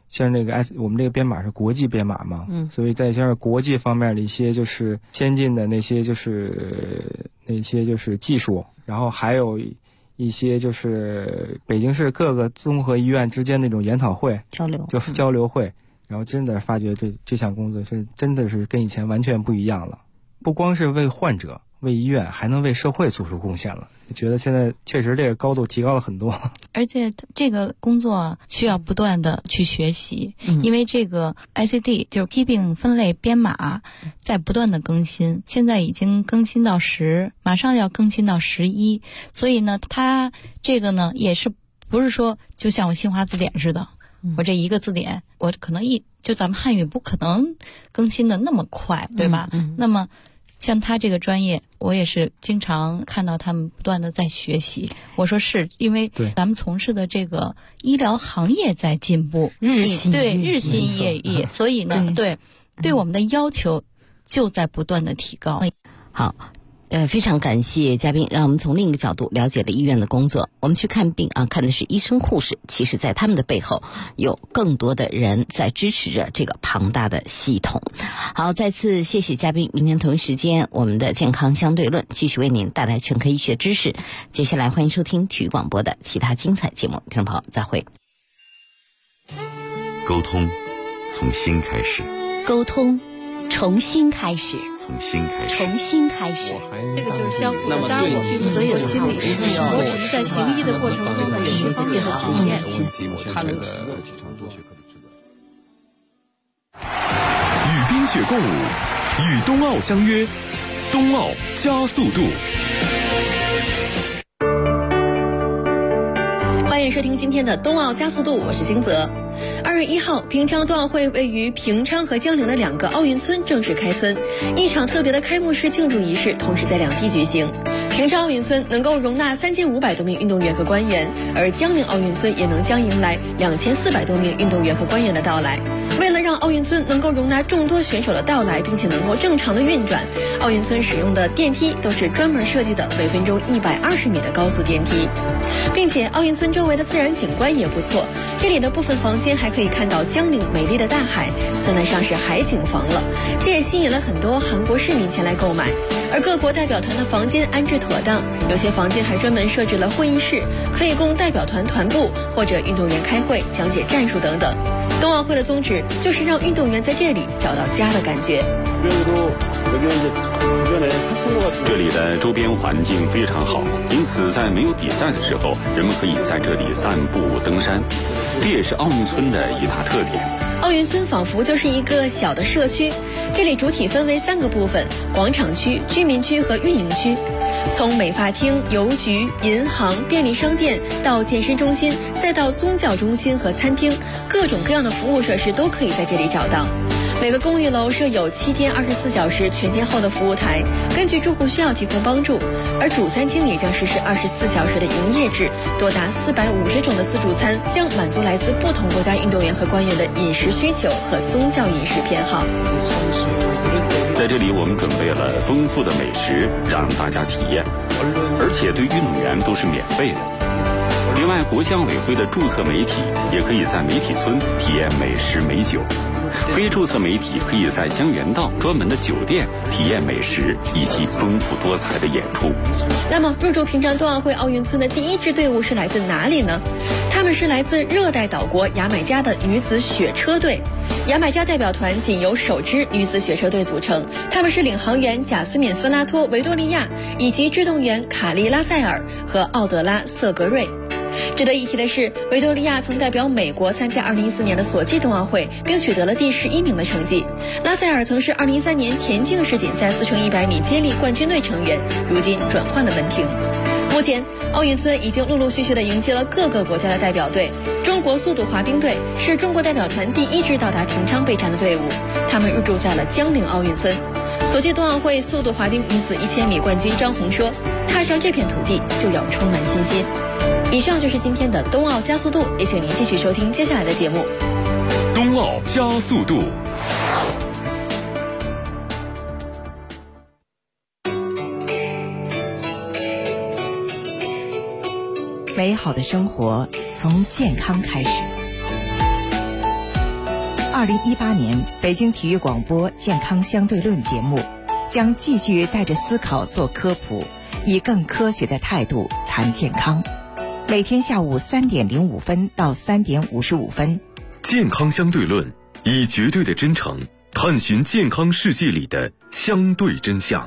像那个我们这个编码是国际编码嘛，所以在像国际方面的一些就是先进的那些就是技术，然后还有一些就是北京市各个综合医院之间那种研讨会交流会，然后真的发觉这项工作是真的是跟以前完全不一样了，不光是为患者为医院，还能为社会做出贡献了。觉得现在确实这个高度提高了很多， 而且这个工作需要不断的去学习，因为这个 ICD 就是疾病分类编码在不断的更新，现在已经更新到10，马上要更新到11，所以呢，它这个呢也是不是说就像我新华字典似的，我这一个字典我可能就咱们汉语不可能更新的那么快，对吧？那么像他这个专业，我也是经常看到他们不断的在学习。我说是因为咱们从事的这个医疗行业在进步，日新月异，所以呢，对我们的要求就在不断的提高。 好。非常感谢嘉宾，让我们从另一个角度了解了医院的工作。我们去看病看的是医生护士，其实在他们的背后有更多的人在支持着这个庞大的系统。好，再次谢谢嘉宾，明天同一时间我们的健康相对论继续为您带来全科医学知识。接下来欢迎收听体育广播的其他精彩节目，听众朋友再会。 沟通从心开始， 沟通重新开始， 从心开始， 重新开始。 这个就是相互的，当然我并不是做心理师，我只是在行医的过程中的十方面的体验。 与冰雪共舞，与冬奥相约，冬奥加速度。 欢迎收听今天的冬奥加速度，我是金泽。2月1号，平昌冬奥会位于平昌和江陵的2个奥运村正式开村，一场特别的开幕式庆祝仪式同时在两地举行。平昌奥运村能够容纳3500多名运动员和官员，而江陵奥运村也能将迎来2400多名运动员和官员的到来。为了让奥运村能够容纳众多选手的到来，并且能够正常的运转，奥运村使用的电梯都是专门设计的每分钟120米的高速电梯，并且奥运村周围的自然景观也不错，这里的部分房间还可以看到江陵美丽的大海，算得上是海景房了。这也吸引了很多韩国市民前来购买。而各国代表团的房间安置妥当，有些房间还专门设置了会议室，可以供代表团团部或者运动员开会、讲解战术等等。冬奥会的宗旨就是让运动员在这里找到家的感觉。 这里的周边环境非常好，因此在没有比赛的时候，人们可以在这里散步、登山，这也是奥运村的一大特点。 奥运村仿佛就是一个小的社区，这里主体分为3个部分：广场区、居民区和运营区。从美发厅、邮局、银行、便利商店到健身中心，再到宗教中心和餐厅，各种各样的服务设施都可以在这里找到。每个公寓楼设有7天24小时全天候的服务台，根据住户需要提供帮助。而主餐厅也将实施24小时的营业制，多达450种的自助餐，将满足来自不同国家运动员和官员的饮食需求和宗教饮食偏好。 在这里我们准备了丰富的美食让大家体验，而且对运动员都是免费的。另外，国际奥委会的注册媒体也可以在媒体村体验美食美酒，非注册媒体可以在江原道专门的酒店体验美食以及丰富多彩的演出。 那么入驻平昌冬奥会奥运村的第一支队伍是来自哪里呢？他们是来自热带岛国牙买加的女子雪车队。牙买加代表团仅由首支女子雪车队组成，他们是领航员贾斯敏·芬拉托、维多利亚以及制动员卡利拉塞尔和奥德拉·瑟格瑞。值得一提的是，维多利亚曾代表美国参加2014年的索契冬奥会，并取得了第11名的成绩。拉塞尔曾是2013年田径世锦赛4乘100米接力冠军队成员，如今转换了门庭。目前，奥运村已经陆陆续续地迎接了各个国家的代表队。中国速度滑冰队是中国代表团第一支到达平昌备战的队伍，他们入驻在了江陵奥运村。索契冬奥会速度滑冰女子1000米冠军张红说：“踏上这片土地就要充满信心。”以上就是今天的冬奥加速度，也请您继续收听接下来的节目。 冬奥加速度。 美好的生活从健康开始。 2018年北京体育广播健康相对论节目将继续带着思考做科普，以更科学的态度谈健康。每天下午3点05分到3点55分， 健康相对论，以绝对的真诚探寻健康世界里的相对真相。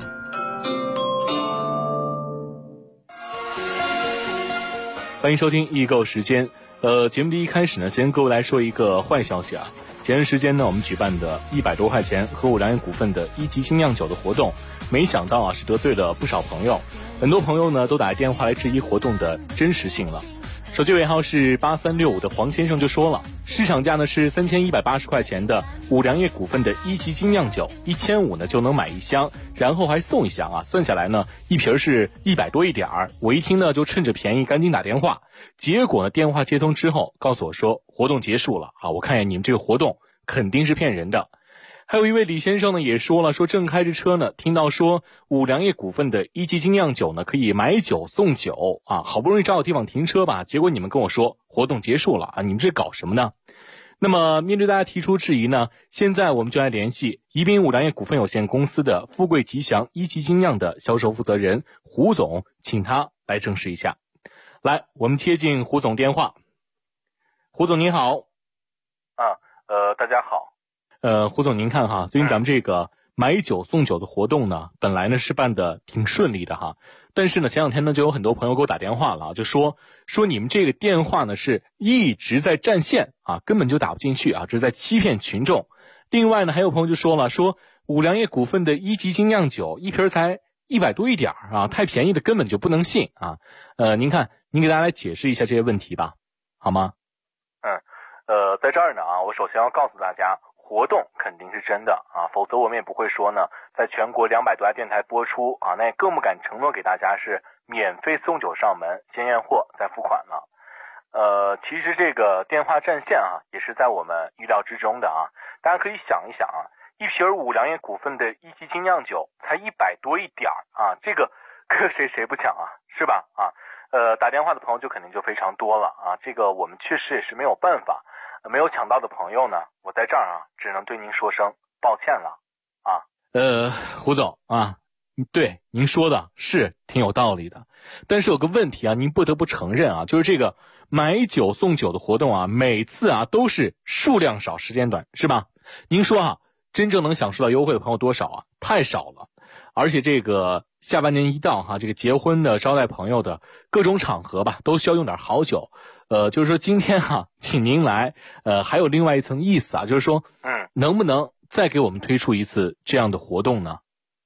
欢迎收听易购时间。节目的一开始呢，先跟各位来说一个坏消息啊。前段时间呢，我们举办的100多块钱和五粮液股份的1级精酿酒的活动，没想到啊是得罪了不少朋友，很多朋友呢都打电话来质疑活动的真实性了。手机尾号是8365的黄先生就说了，市场价呢是3180块钱的五粮液股份的1级精酿酒，1500呢就能买1箱，然后还送1箱啊，算下来呢一瓶是100多一点儿。我一听呢就趁着便宜赶紧打电话，结果呢电话接通之后告诉我说活动结束了啊，我看见你们这个活动肯定是骗人的。还有一位李先生呢也说了，说正开着车呢，听到说五粮液股份的1级精酿酒呢可以买酒送酒啊，好不容易找到地方停车吧，结果你们跟我说活动结束了啊，你们这搞什么呢？那么面对大家提出质疑呢，现在我们就来联系宜宾五粮液股份有限公司的富贵吉祥1级精酿的销售负责人胡总，请他来证实一下。来，我们接进胡总电话。胡总您好。 大家好。 胡总您看哈，最近咱们这个买酒送酒的活动呢，本来呢是办的挺顺利的哈，但是呢前两天呢就有很多朋友给我打电话了，就说你们这个电话呢是一直在占线啊，根本就打不进去啊，这是在欺骗群众。另外呢还有朋友就说了，说五粮液股份的1级精酿酒一瓶才100多一点啊，太便宜的根本就不能信啊。您看您给大家来解释一下这些问题吧，好吗？ 在这儿呢啊，我首先要告诉大家，活动肯定是真的啊，否则我们也不会说呢，在全国200多家电台播出啊，那也更不敢承诺给大家是免费送酒上门，先验货再付款了。其实这个电话占线啊，也是在我们预料之中的啊。大家可以想一想啊，一瓶五粮液股份的1级精酿酒才100多一点啊，这个可谁不抢啊，是吧？啊，打电话的朋友就肯定就非常多了啊，这个我们确实也是没有办法。没有抢到的朋友呢，我在这儿啊，只能对您说声抱歉了啊。 胡总啊，对您说的是挺有道理的，但是有个问题啊，您不得不承认啊，就是这个买酒送酒的活动啊，每次啊都是数量少时间短，是吧？您说啊，真正能享受到优惠的朋友多少啊？太少了。而且这个下半年一到哈，这个结婚的、招待朋友的各种场合吧，都需要用点好酒。就是说今天哈，请您来，还有另外一层意思啊，就是说，能不能再给我们推出一次这样的活动呢？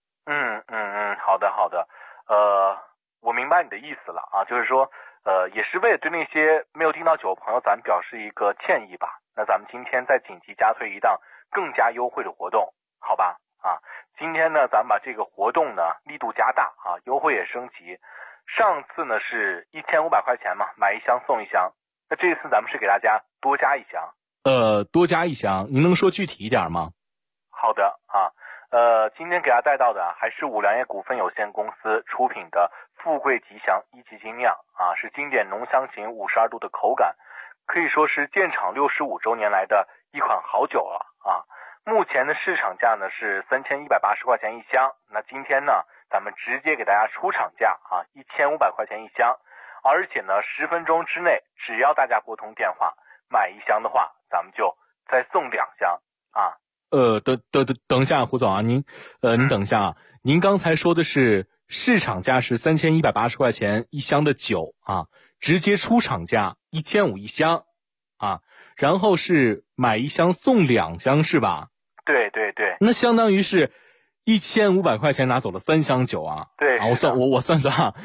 好的，我明白你的意思了啊，就是说，也是为了对那些没有订到酒的朋友，咱们表示一个歉意吧。那咱们今天再紧急加推一档更加优惠的活动，好吧？啊，今天呢，咱们把这个活动呢力度加大啊，优惠也升级。上次呢是1500块钱嘛，买1箱送1箱。那这次咱们是给大家多加1箱。 多加1箱，您能说具体一点吗？ 好的啊，今天给大家带到的还是五粮液股份有限公司出品的富贵吉祥1级精酿啊，是经典浓香型52度的口感，可以说是建厂65周年来的一款好酒了啊。目前的市场价呢是3180块钱1箱，那今天呢咱们直接给大家出厂价啊，1500块钱1箱，而且呢10分钟之内，只要大家拨通电话买1箱的话，咱们就再送2箱啊。 等一下，胡总啊，您等一下啊，您刚才说的是市场价是3180块钱1箱的酒啊，直接出厂价1500 1箱啊，然后是买1箱送2箱是吧？ 对， 那相当于是1500块钱拿走了3箱酒啊。 对啊，我算啊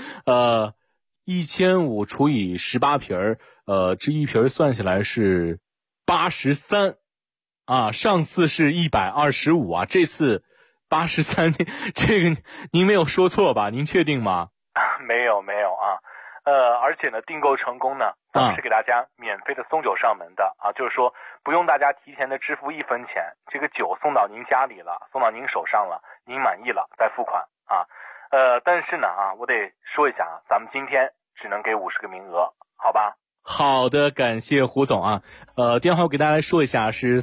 ，1500除以18瓶这一瓶算下来是83啊，上次是125啊，这次83，这个您没有说错吧？您确定吗？ 没有啊。而且呢，订购成功呢，咱们是给大家免费的送酒上门的啊，就是说不用大家提前的支付1分钱，这个酒送到您家里了，送到您手上了，您满意了再付款啊。但是呢啊，我得说一下啊，咱们今天只能给50个名额，好吧？ 好的，感谢胡总啊。电话我给大家来说一下，是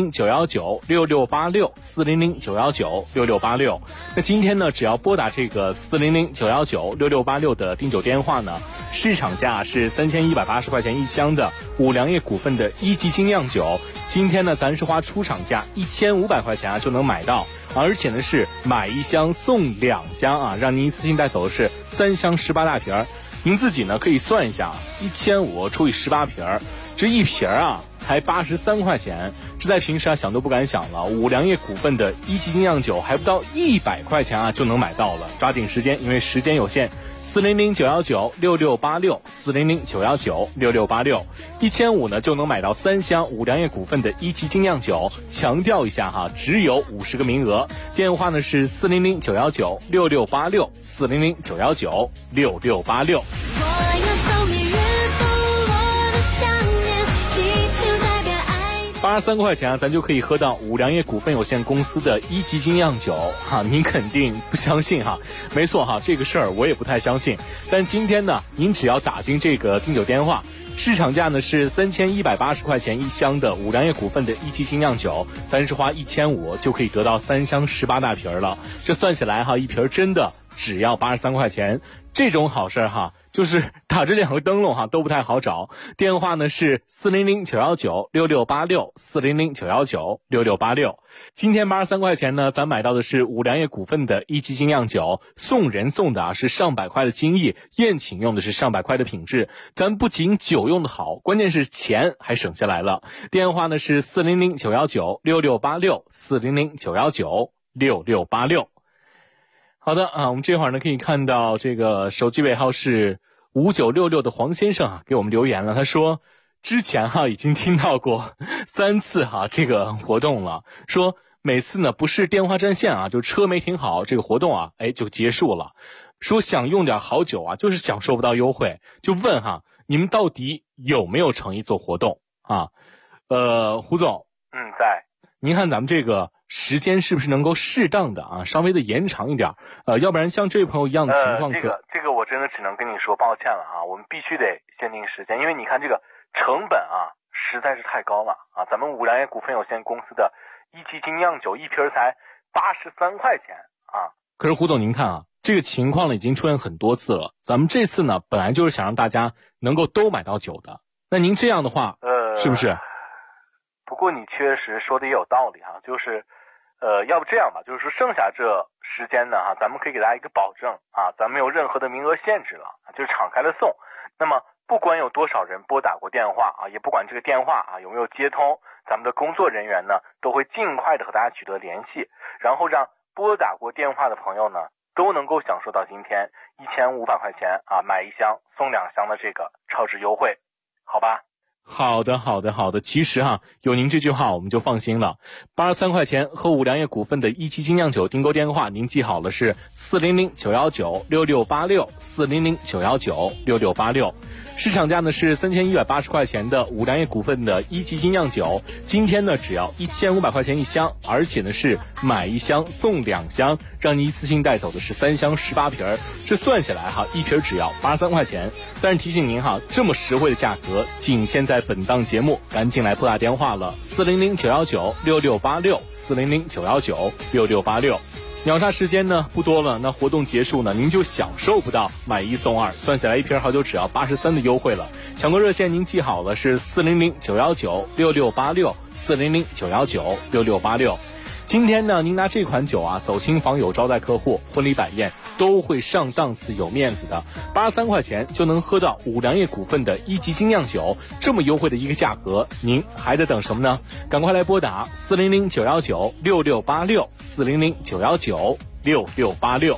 400-919-6686，400-919-6686。那今天呢，只要拨打这个400-919-6686的订酒电话呢，市场价是3180块钱一箱的五粮液股份的一级精酿酒，今天呢，咱是花出厂价1500块钱啊就能买到，而且呢是买一箱送2箱啊，让您一次性带走的是3箱18大瓶儿。您自己呢可以算一下，1500除以18瓶儿，这一瓶儿啊才83块钱，这在平时啊想都不敢想了。五粮液股份的一级精酿酒还不到100块钱啊就能买到了，抓紧时间，因为时间有限。400-919-6686，400-919-6686，1500呢就能买到3箱五粮液股份的一级精酿酒。强调一下哈，只有50个名额。电话呢是400-919-6686，400-919-6686。83块钱啊，咱就可以喝到五粮液股份有限公司的一级精酿酒哈，您肯定不相信哈？没错哈，这个事儿我也不太相信。但今天呢，您只要打进这个订酒电话，市场价呢是3180块钱一箱的五粮液股份的一级精酿酒，咱是花1500就可以得到3箱18大瓶了。这算起来哈，一瓶真的只要83块钱，这种好事哈。就是打这2个灯笼哈都不太好找，电话呢是400-919-6686，400-919-6686。今天83块钱呢，咱买到的是五粮液股份的一级精酿酒，送人送的啊是上百块的精益，宴请用的是上百块的品质，咱不仅酒用的好，关键是钱还省下来了。电话呢是400-919-6686，400-919-6686。好的啊，我们这会儿呢可以看到这个手机尾号是5966的黄先生啊给我们留言了，他说之前哈已经听到过3次哈这个活动了，说每次呢不是电话占线啊，就车没停好，这个活动啊就结束了。说想用点好酒啊，就是享受不到优惠，就问哈你们到底有没有诚意做活动啊？胡总， 在。 您看咱们这个时间是不是能够适当的啊，稍微的延长一点？要不然像这位朋友一样的情况， 这个我真的只能跟你说抱歉了啊，我们必须得限定时间，因为你看这个成本啊实在是太高了啊，咱们五粮液股份有限公司的一级精酿酒一瓶才83块钱啊。 可是胡总您看啊，这个情况呢已经出现很多次了，咱们这次呢本来就是想让大家能够都买到酒的，那您这样的话是不是？ 不过你确实说的也有道理哈，就是要不这样吧，就是说剩下这时间呢哈，咱们可以给大家一个保证啊，咱没有任何的名额限制了，就是敞开了送。那么不管有多少人拨打过电话啊，也不管这个电话啊有没有接通，咱们的工作人员呢都会尽快的和大家取得联系，然后让拨打过电话的朋友呢都能够享受到今天1500块钱啊买1箱送2箱的这个超值优惠，好吧？ 好的。其实哈，有您这句话我们就放心了。83块钱和五粮液股份的一级精酿酒订购电话，您记好了是400-919-6686，400-919-6686。市场价呢是3180块钱的五粮液股份的一级精酿酒，今天呢只要1500块钱一箱，而且呢是买1箱送2箱，让你一次性带走的是3箱18瓶，这算下来哈，一瓶只要83块钱。但是提醒您哈，这么实惠的价格仅限在本档节目，赶紧来拨打电话了，400-919-6686，400-919-6686。秒杀时间呢不多了，那活动结束呢，您就享受不到买1送2，算下来一瓶好酒只要83的优惠了。抢购热线您记好了是400-919-6686，400-919-6686。今天呢，您拿这款酒啊走亲访友、招待客户、婚礼摆宴都会上档次、有面子的。83块钱就能喝到五粮液股份的一级精酿酒，这么优惠的一个价格，您还在等什么呢？赶快来拨打400-919-6686，400-919-6686。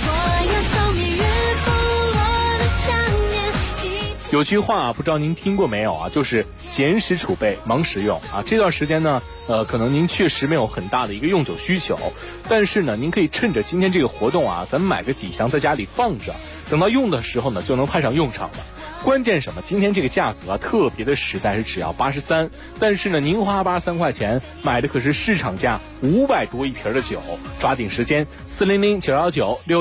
有句话不知道您听过没有啊，就是闲时储备，忙时用啊。这段时间呢，可能您确实没有很大的一个用酒需求，但是呢，您可以趁着今天这个活动啊，咱们买个几箱在家里放着，等到用的时候呢，就能派上用场了。关键什么？今天这个价格特别的实在，是只要83，但是呢，您花83块钱买的可是市场价500多一瓶的酒，抓紧时间，400-919-6